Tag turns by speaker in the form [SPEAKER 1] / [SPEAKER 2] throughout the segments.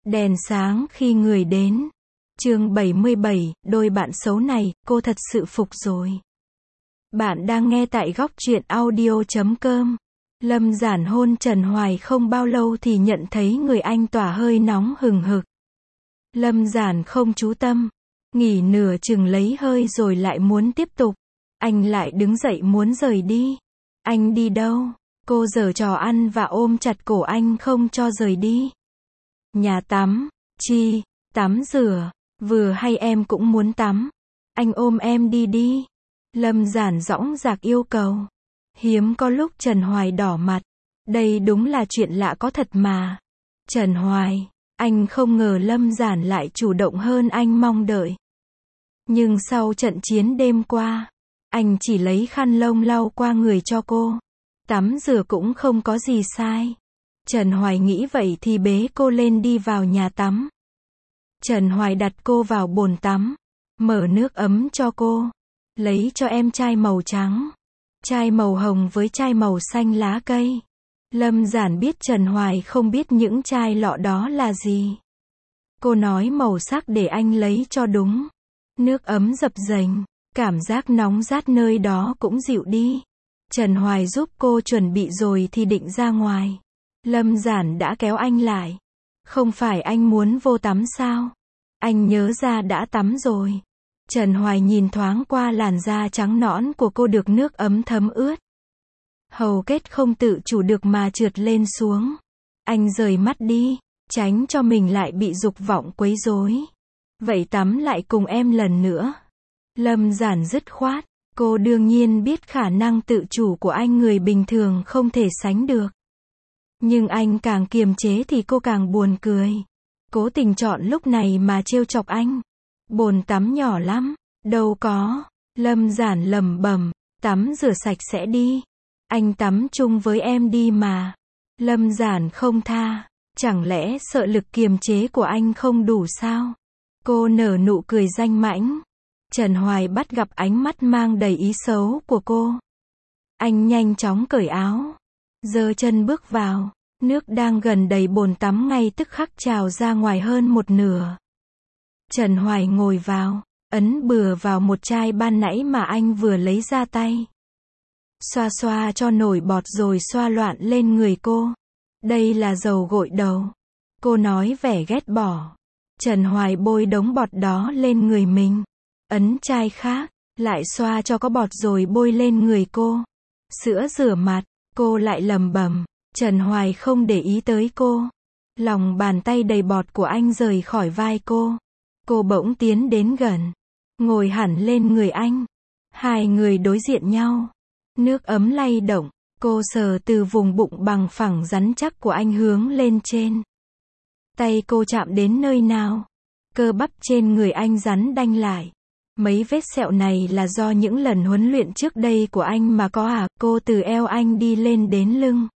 [SPEAKER 1] Đèn sáng khi người đến. Chương 77, đôi bạn xấu này, cô thật sự phục rồi. Bạn đang nghe tại góc truyện audio.com. Lâm Giản hôn Trần Hoài không bao lâu thì nhận thấy người anh tỏa hơi nóng hừng hực. Lâm Giản không chú tâm, nghỉ nửa chừng lấy hơi rồi lại muốn tiếp tục. Anh lại đứng dậy muốn rời đi. Anh đi đâu? Cô giở trò ăn và ôm chặt cổ anh không cho rời đi. Nhà tắm. Chi? Tắm rửa. Vừa hay em cũng muốn tắm. Anh ôm em đi đi. Lâm Giản dõng dạc yêu cầu. Hiếm có lúc Trần Hoài đỏ mặt. Đây đúng là chuyện lạ có thật mà. Trần Hoài, anh không ngờ Lâm Giản lại chủ động hơn anh mong đợi. Nhưng sau trận chiến đêm qua, anh chỉ lấy khăn lông lau qua người cho cô. Tắm rửa cũng không có gì sai. Trần Hoài nghĩ vậy thì bế cô lên đi vào nhà tắm. Trần Hoài đặt cô vào bồn tắm, mở nước ấm cho cô, lấy cho em chai màu trắng, chai màu hồng với chai màu xanh lá cây. Lâm Giản biết Trần Hoài không biết những chai lọ đó là gì. Cô nói màu sắc để anh lấy cho đúng. Nước ấm dập dềnh, cảm giác nóng rát nơi đó cũng dịu đi. Trần Hoài giúp cô chuẩn bị rồi thì định ra ngoài. Lâm Giản đã kéo anh lại. Không phải anh muốn vô tắm sao? Anh nhớ ra đã tắm rồi. Trần Hoài nhìn thoáng qua làn da trắng nõn của cô được nước ấm thấm ướt. Hầu kết không tự chủ được mà trượt lên xuống. Anh rời mắt đi, tránh cho mình lại bị dục vọng quấy rối. Vậy tắm lại cùng em lần nữa. Lâm Giản dứt khoát. Cô đương nhiên biết khả năng tự chủ của anh người bình thường không thể sánh được. Nhưng anh càng kiềm chế thì cô càng buồn cười. Cố tình chọn lúc này mà trêu chọc anh. Bồn tắm nhỏ lắm. Đâu có. Lâm Giản lẩm bẩm. Tắm rửa sạch sẽ đi. Anh tắm chung với em đi mà. Lâm Giản không tha. Chẳng lẽ sợ lực kiềm chế của anh không đủ sao? Cô nở nụ cười danh mãnh. Trần Hoài bắt gặp ánh mắt mang đầy ý xấu của cô. Anh nhanh chóng cởi áo, giơ chân bước vào. Nước đang gần đầy bồn tắm ngay tức khắc trào ra ngoài hơn một nửa. Trần Hoài ngồi vào, ấn bừa vào một chai ban nãy mà anh vừa lấy ra tay. Xoa xoa cho nổi bọt rồi xoa loạn lên người cô. Đây là dầu gội đầu. Cô nói vẻ ghét bỏ. Trần Hoài bôi đống bọt đó lên người mình. Ấn chai khác, lại xoa cho có bọt rồi bôi lên người cô. Sữa rửa mặt, cô lại lẩm bẩm. Trần Hoài không để ý tới cô. Lòng bàn tay đầy bọt của anh rời khỏi vai cô. Cô bỗng tiến đến gần, ngồi hẳn lên người anh. Hai người đối diện nhau. Nước ấm lay động, cô sờ từ vùng bụng bằng phẳng rắn chắc của anh hướng lên trên. Tay cô chạm đến nơi nào? Cơ bắp trên người anh rắn đanh lại. Mấy vết sẹo này là do những lần huấn luyện trước đây của anh mà có à? Cô từ eo anh đi lên đến lưng.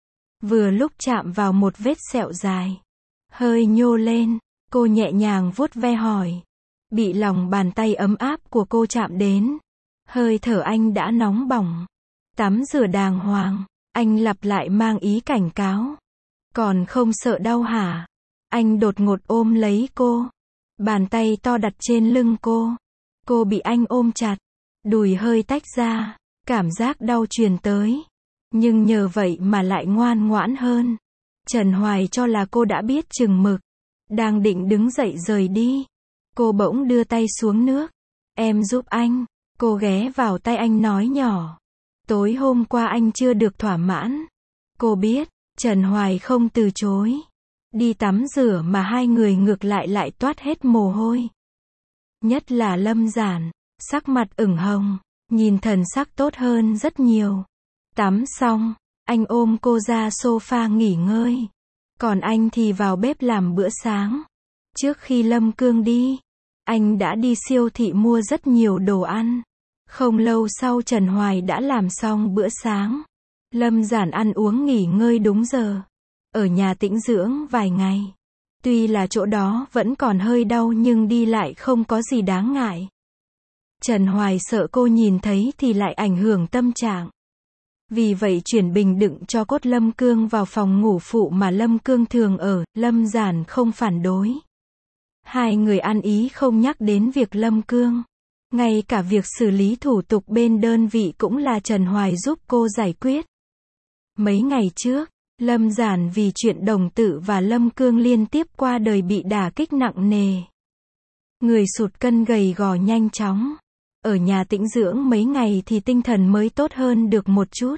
[SPEAKER 1] Vừa lúc chạm vào một vết sẹo dài. Hơi nhô lên, cô nhẹ nhàng vuốt ve hỏi. Bị lòng bàn tay ấm áp của cô chạm đến. Hơi thở anh đã nóng bỏng. Tắm rửa đàng hoàng, anh lặp lại mang ý cảnh cáo. Còn không sợ đau hả? Anh đột ngột ôm lấy cô. Bàn tay to đặt trên lưng cô. Cô bị anh ôm chặt. Đùi hơi tách ra. Cảm giác đau truyền tới. Nhưng nhờ vậy mà lại ngoan ngoãn hơn. Trần Hoài cho là cô đã biết chừng mực. Đang định đứng dậy rời đi. Cô bỗng đưa tay xuống nước. Em giúp anh. Cô ghé vào tay anh nói nhỏ. Tối hôm qua anh chưa được thỏa mãn. Cô biết, Trần Hoài không từ chối. Đi tắm rửa mà hai người ngược lại toát hết mồ hôi. Nhất là Lâm Giản, sắc mặt ửng hồng, nhìn thần sắc tốt hơn rất nhiều. Tắm xong, anh ôm cô ra sofa nghỉ ngơi. Còn anh thì vào bếp làm bữa sáng. Trước khi Lâm Cương đi, anh đã đi siêu thị mua rất nhiều đồ ăn. Không lâu sau Trần Hoài đã làm xong bữa sáng. Lâm Giản ăn uống nghỉ ngơi đúng giờ. Ở nhà tĩnh dưỡng vài ngày. Tuy là chỗ đó vẫn còn hơi đau nhưng đi lại không có gì đáng ngại. Trần Hoài sợ cô nhìn thấy thì lại ảnh hưởng tâm trạng. Vì vậy chuyển bình đựng cho cốt Lâm Cương vào phòng ngủ phụ mà Lâm Cương thường ở, Lâm Giản không phản đối. Hai người ăn ý không nhắc đến việc Lâm Cương. Ngay cả việc xử lý thủ tục bên đơn vị cũng là Trần Hoài giúp cô giải quyết. Mấy ngày trước, Lâm Giản vì chuyện đồng tự và Lâm Cương liên tiếp qua đời bị đả kích nặng nề. Người sụt cân gầy gò nhanh chóng. Ở nhà tĩnh dưỡng mấy ngày thì tinh thần mới tốt hơn được một chút.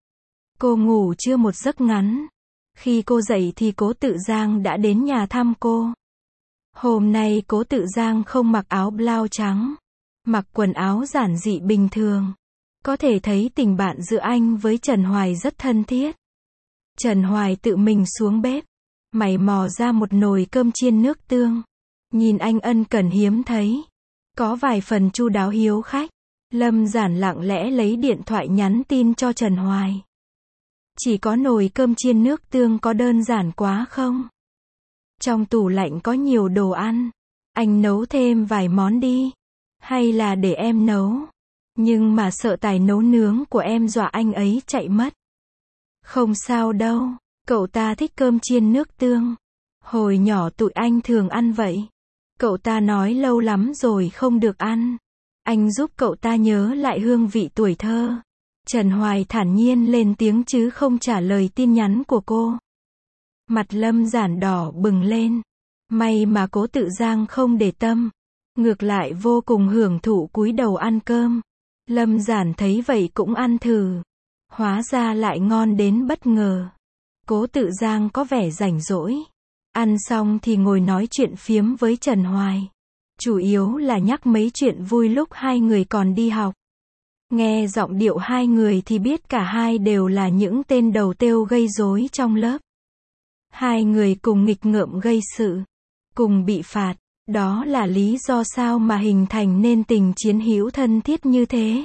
[SPEAKER 1] Cô ngủ chưa một giấc ngắn. Khi cô dậy thì Cố Tự Giang đã đến nhà thăm cô. Hôm nay Cố Tự Giang không mặc áo blau trắng, mặc quần áo giản dị bình thường. Có thể thấy tình bạn giữa anh với Trần Hoài rất thân thiết. Trần Hoài tự mình xuống bếp, mày mò ra một nồi cơm chiên nước tương. Nhìn anh ân cần hiếm thấy, có vài phần chu đáo hiếu khách. Lâm Giản lặng lẽ lấy điện thoại nhắn tin cho Trần Hoài. Chỉ có nồi cơm chiên nước tương có đơn giản quá không? Trong tủ lạnh có nhiều đồ ăn. Anh nấu thêm vài món đi. Hay là để em nấu? Nhưng mà sợ tài nấu nướng của em dọa anh ấy chạy mất. Không sao đâu, cậu ta thích cơm chiên nước tương. Hồi nhỏ tụi anh thường ăn vậy. Cậu ta nói lâu lắm rồi không được ăn. Anh giúp cậu ta nhớ lại hương vị tuổi thơ. Trần Hoài thản nhiên lên tiếng chứ không trả lời tin nhắn của cô. Mặt Lâm Giản đỏ bừng lên. May mà Cố Tự Giang không để tâm. Ngược lại vô cùng hưởng thụ cúi đầu ăn cơm. Lâm Giản thấy vậy cũng ăn thử. Hóa ra lại ngon đến bất ngờ. Cố Tự Giang có vẻ rảnh rỗi. Ăn xong thì ngồi nói chuyện phiếm với Trần Hoài. Chủ yếu là nhắc mấy chuyện vui lúc hai người còn đi học. Nghe giọng điệu hai người thì biết cả hai đều là những tên đầu têu gây rối trong lớp. Hai người cùng nghịch ngợm gây sự, cùng bị phạt. Đó là lý do sao mà hình thành nên tình chiến hữu thân thiết như thế.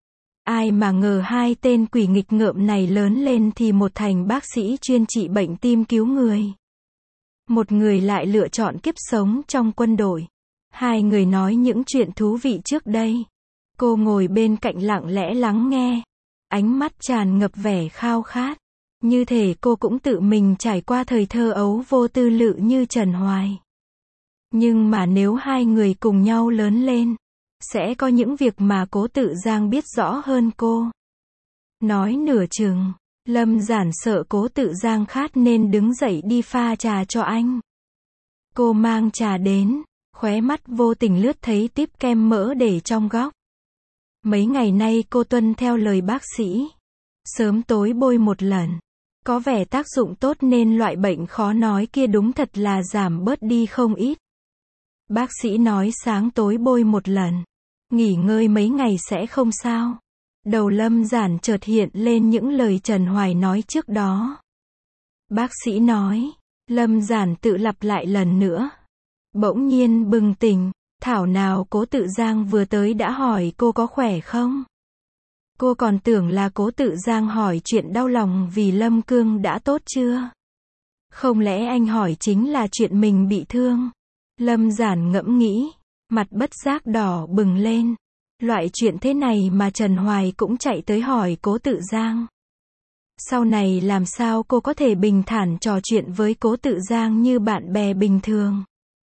[SPEAKER 1] Ai mà ngờ hai tên quỷ nghịch ngợm này lớn lên thì một thành bác sĩ chuyên trị bệnh tim cứu người. Một người lại lựa chọn kiếp sống trong quân đội. Hai người nói những chuyện thú vị trước đây. Cô ngồi bên cạnh lặng lẽ lắng nghe. Ánh mắt tràn ngập vẻ khao khát. Như thể cô cũng tự mình trải qua thời thơ ấu vô tư lự như Trần Hoài. Nhưng mà nếu hai người cùng nhau lớn lên, sẽ có những việc mà Cố Tự Giang biết rõ hơn cô. Nói nửa chừng, Lâm Giản sợ Cố Tự Giang khát nên đứng dậy đi pha trà cho anh. Cô mang trà đến, khóe mắt vô tình lướt thấy típ kem mỡ để trong góc. Mấy ngày nay cô tuân theo lời bác sĩ. Sớm tối bôi một lần. Có vẻ tác dụng tốt nên loại bệnh khó nói kia đúng thật là giảm bớt đi không ít. Bác sĩ nói sáng tối bôi một lần. Nghỉ ngơi mấy ngày sẽ không sao. Đầu Lâm Giản chợt hiện lên những lời Trần Hoài nói trước đó. Bác sĩ nói. Lâm Giản tự lặp lại lần nữa. Bỗng nhiên bừng tỉnh. Thảo nào Cố Tự Giang vừa tới đã hỏi cô có khỏe không? Cô còn tưởng là Cố Tự Giang hỏi chuyện đau lòng vì Lâm Cương đã tốt chưa? Không lẽ anh hỏi chính là chuyện mình bị thương? Lâm Giản ngẫm nghĩ, mặt bất giác đỏ bừng lên. Loại chuyện thế này mà Trần Hoài cũng chạy tới hỏi Cố Tự Giang. Sau này làm sao cô có thể bình thản trò chuyện với Cố Tự Giang như bạn bè bình thường?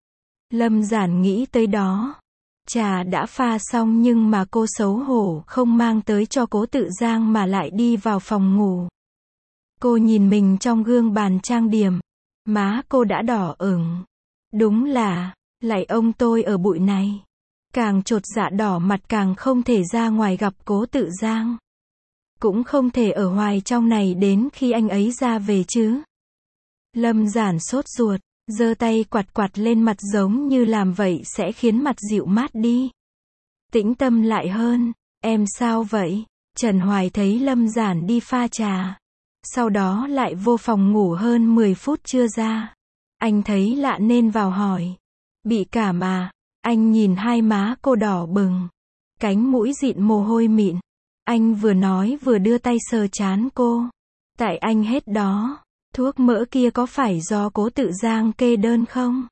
[SPEAKER 1] Lâm Giản nghĩ tới đó. Trà đã pha xong nhưng mà cô xấu hổ không mang tới cho Cố Tự Giang mà lại đi vào phòng ngủ. Cô nhìn mình trong gương bàn trang điểm. Má cô đã đỏ ửng. Đúng là, lạy ông tôi ở bụi này. Càng chột dạ đỏ mặt càng không thể ra ngoài gặp Cố Tự Giang. Cũng không thể ở hoài trong này đến khi anh ấy ra về chứ. Lâm Giản sốt ruột. Giơ tay quạt quạt lên mặt giống như làm vậy sẽ khiến mặt dịu mát đi. Tĩnh tâm lại hơn. Em sao vậy? Trần Hoài thấy Lâm Giản đi pha trà. Sau đó lại vô phòng ngủ hơn 10 phút chưa ra. Anh thấy lạ nên vào hỏi. Bị cảm à? Anh nhìn hai má cô đỏ bừng. Cánh mũi dịn mồ hôi mịn. Anh vừa nói vừa đưa tay sờ trán cô. Tại anh hết đó. Thuốc mỡ kia có phải do Cố Tự Giang kê đơn không?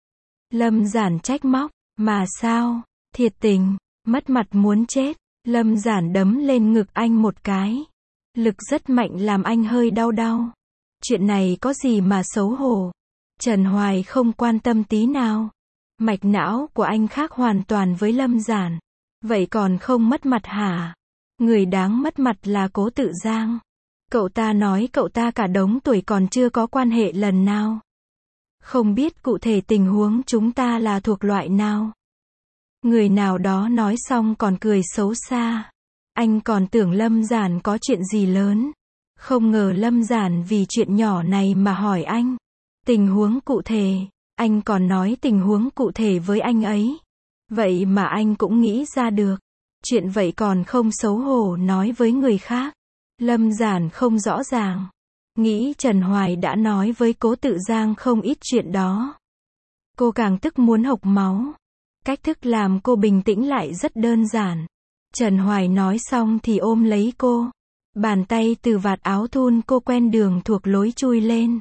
[SPEAKER 1] Lâm Giản trách móc. Mà sao? Thiệt tình. Mất mặt muốn chết. Lâm Giản đấm lên ngực anh một cái. Lực rất mạnh làm anh hơi đau đau. Chuyện này có gì mà xấu hổ. Trần Hoài không quan tâm tí nào. Mạch não của anh khác hoàn toàn với Lâm Giản. Vậy còn không mất mặt hả? Người đáng mất mặt là Cố Tự Giang. Cậu ta nói cậu ta cả đống tuổi còn chưa có quan hệ lần nào. Không biết cụ thể tình huống chúng ta là thuộc loại nào. Người nào đó nói xong còn cười xấu xa. Anh còn tưởng Lâm Giản có chuyện gì lớn. Không ngờ Lâm Giản vì chuyện nhỏ này mà hỏi anh. Tình huống cụ thể. Anh còn nói tình huống cụ thể với anh ấy. Vậy mà anh cũng nghĩ ra được. Chuyện vậy còn không xấu hổ nói với người khác. Lâm Giản không rõ ràng. Nghĩ Trần Hoài đã nói với Cố Tự Giang không ít chuyện đó. Cô càng tức muốn hộc máu. Cách thức làm cô bình tĩnh lại rất đơn giản. Trần Hoài nói xong thì ôm lấy cô. Bàn tay từ vạt áo thun cô quen đường thuộc lối chui lên.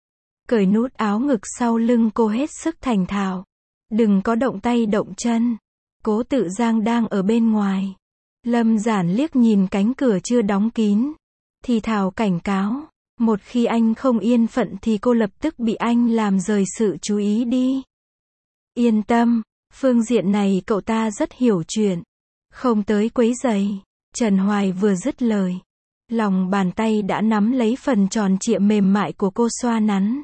[SPEAKER 1] Cởi nút áo ngực sau lưng cô hết sức thành thạo. Đừng có động tay động chân. Cố Tự Giang đang ở bên ngoài. Lâm Giản liếc nhìn cánh cửa chưa đóng kín. Thì thào cảnh cáo. Một khi anh không yên phận thì cô lập tức bị anh làm rời sự chú ý đi. Yên tâm. Phương diện này cậu ta rất hiểu chuyện. Không tới quấy rầy. Trần Hoài vừa dứt lời. Lòng bàn tay đã nắm lấy phần tròn trịa mềm mại của cô xoa nắn.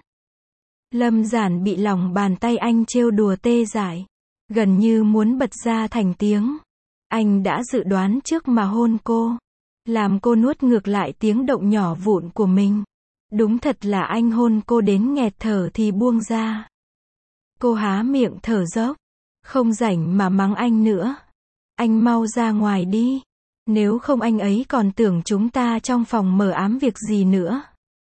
[SPEAKER 1] Lâm Giản bị lòng bàn tay anh trêu đùa tê dại. Gần như muốn bật ra thành tiếng. Anh đã dự đoán trước mà hôn cô. Làm cô nuốt ngược lại tiếng động nhỏ vụn của mình. Đúng thật là anh hôn cô đến nghẹt thở thì buông ra. Cô há miệng thở dốc. Không rảnh mà mắng anh nữa. Anh mau ra ngoài đi. Nếu không anh ấy còn tưởng chúng ta trong phòng mờ ám việc gì nữa.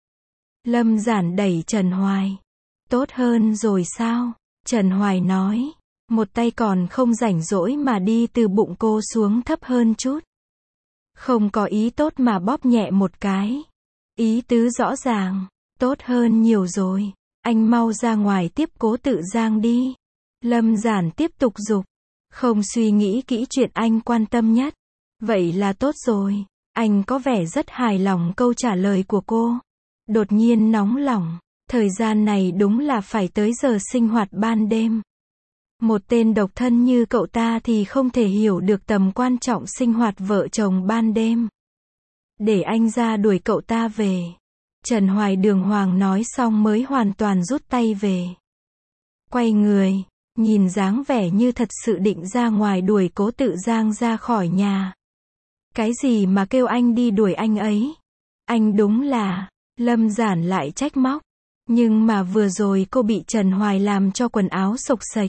[SPEAKER 1] Lâm Giản đẩy Trần Hoài. Tốt hơn rồi sao? Trần Hoài nói. Một tay còn không rảnh rỗi mà đi từ bụng cô xuống thấp hơn chút. Không có ý tốt mà bóp nhẹ một cái. Ý tứ rõ ràng. Tốt hơn nhiều rồi. Anh mau ra ngoài tiếp Cố Tự Giang đi. Lâm Giản tiếp tục giục. Không suy nghĩ kỹ chuyện anh quan tâm nhất. Vậy là tốt rồi. Anh có vẻ rất hài lòng câu trả lời của cô. Đột nhiên nóng lòng. Thời gian này đúng là phải tới giờ sinh hoạt ban đêm. Một tên độc thân như cậu ta thì không thể hiểu được tầm quan trọng sinh hoạt vợ chồng ban đêm. Để anh ra đuổi cậu ta về. Trần Hoài đường hoàng nói xong mới hoàn toàn rút tay về. Quay người, nhìn dáng vẻ như thật sự định ra ngoài đuổi Cố Tự Giang ra khỏi nhà. Cái gì mà kêu anh đi đuổi anh ấy? Anh đúng là... Lâm Giản lại trách móc. Nhưng mà vừa rồi cô bị Trần Hoài làm cho quần áo xộc xệch.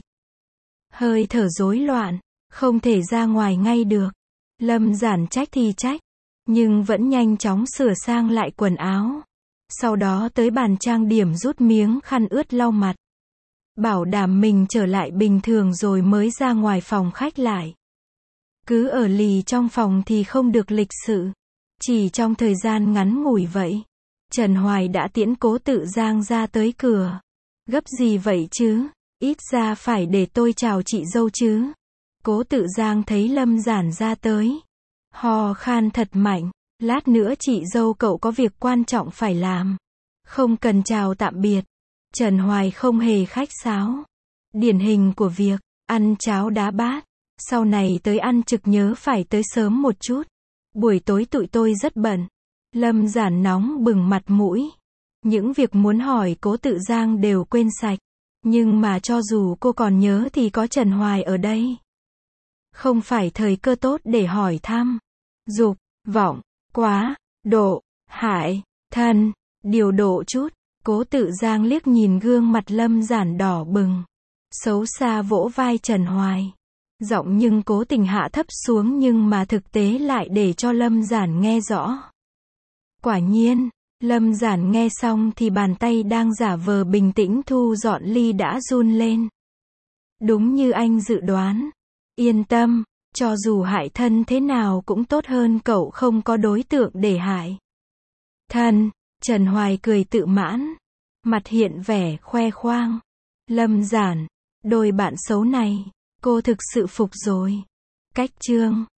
[SPEAKER 1] Hơi thở rối loạn, không thể ra ngoài ngay được. Lâm Giản trách thì trách, nhưng vẫn nhanh chóng sửa sang lại quần áo. Sau đó tới bàn trang điểm rút miếng khăn ướt lau mặt. Bảo đảm mình trở lại bình thường rồi mới ra ngoài phòng khách lại. Cứ ở lì trong phòng thì không được lịch sự. Chỉ trong thời gian ngắn ngủi vậy, Trần Hoài đã tiễn Cố Tự Giang ra tới cửa. Gấp gì vậy chứ? Ít ra phải để tôi chào chị dâu chứ. Cố Tự Giang thấy Lâm Giản ra tới. Ho khan thật mạnh. Lát nữa chị dâu cậu có việc quan trọng phải làm. Không cần chào tạm biệt. Trần Hoài không hề khách sáo. Điển hình của việc ăn cháo đá bát. Sau này tới ăn trực nhớ phải tới sớm một chút. Buổi tối tụi tôi rất bận. Lâm Giản nóng bừng mặt mũi. Những việc muốn hỏi Cố Tự Giang đều quên sạch. Nhưng mà cho dù cô còn nhớ thì có Trần Hoài ở đây. Không phải thời cơ tốt để hỏi thăm. Dục, vọng, quá, độ, hại, thân, điều độ chút. Cố Tự Giang liếc nhìn gương mặt Lâm Giản đỏ bừng. Xấu xa vỗ vai Trần Hoài. Giọng nhưng cố tình hạ thấp xuống nhưng mà thực tế lại để cho Lâm Giản nghe rõ. Quả nhiên, Lâm Giản nghe xong thì bàn tay đang giả vờ bình tĩnh thu dọn ly đã run lên. Đúng như anh dự đoán. Yên tâm, cho dù hại thân thế nào cũng tốt hơn cậu không có đối tượng để hại. Thân, Trần Hoài cười tự mãn. Mặt hiện vẻ khoe khoang. Lâm Giản, đôi bạn xấu này, cô thực sự phục rồi. Cách chương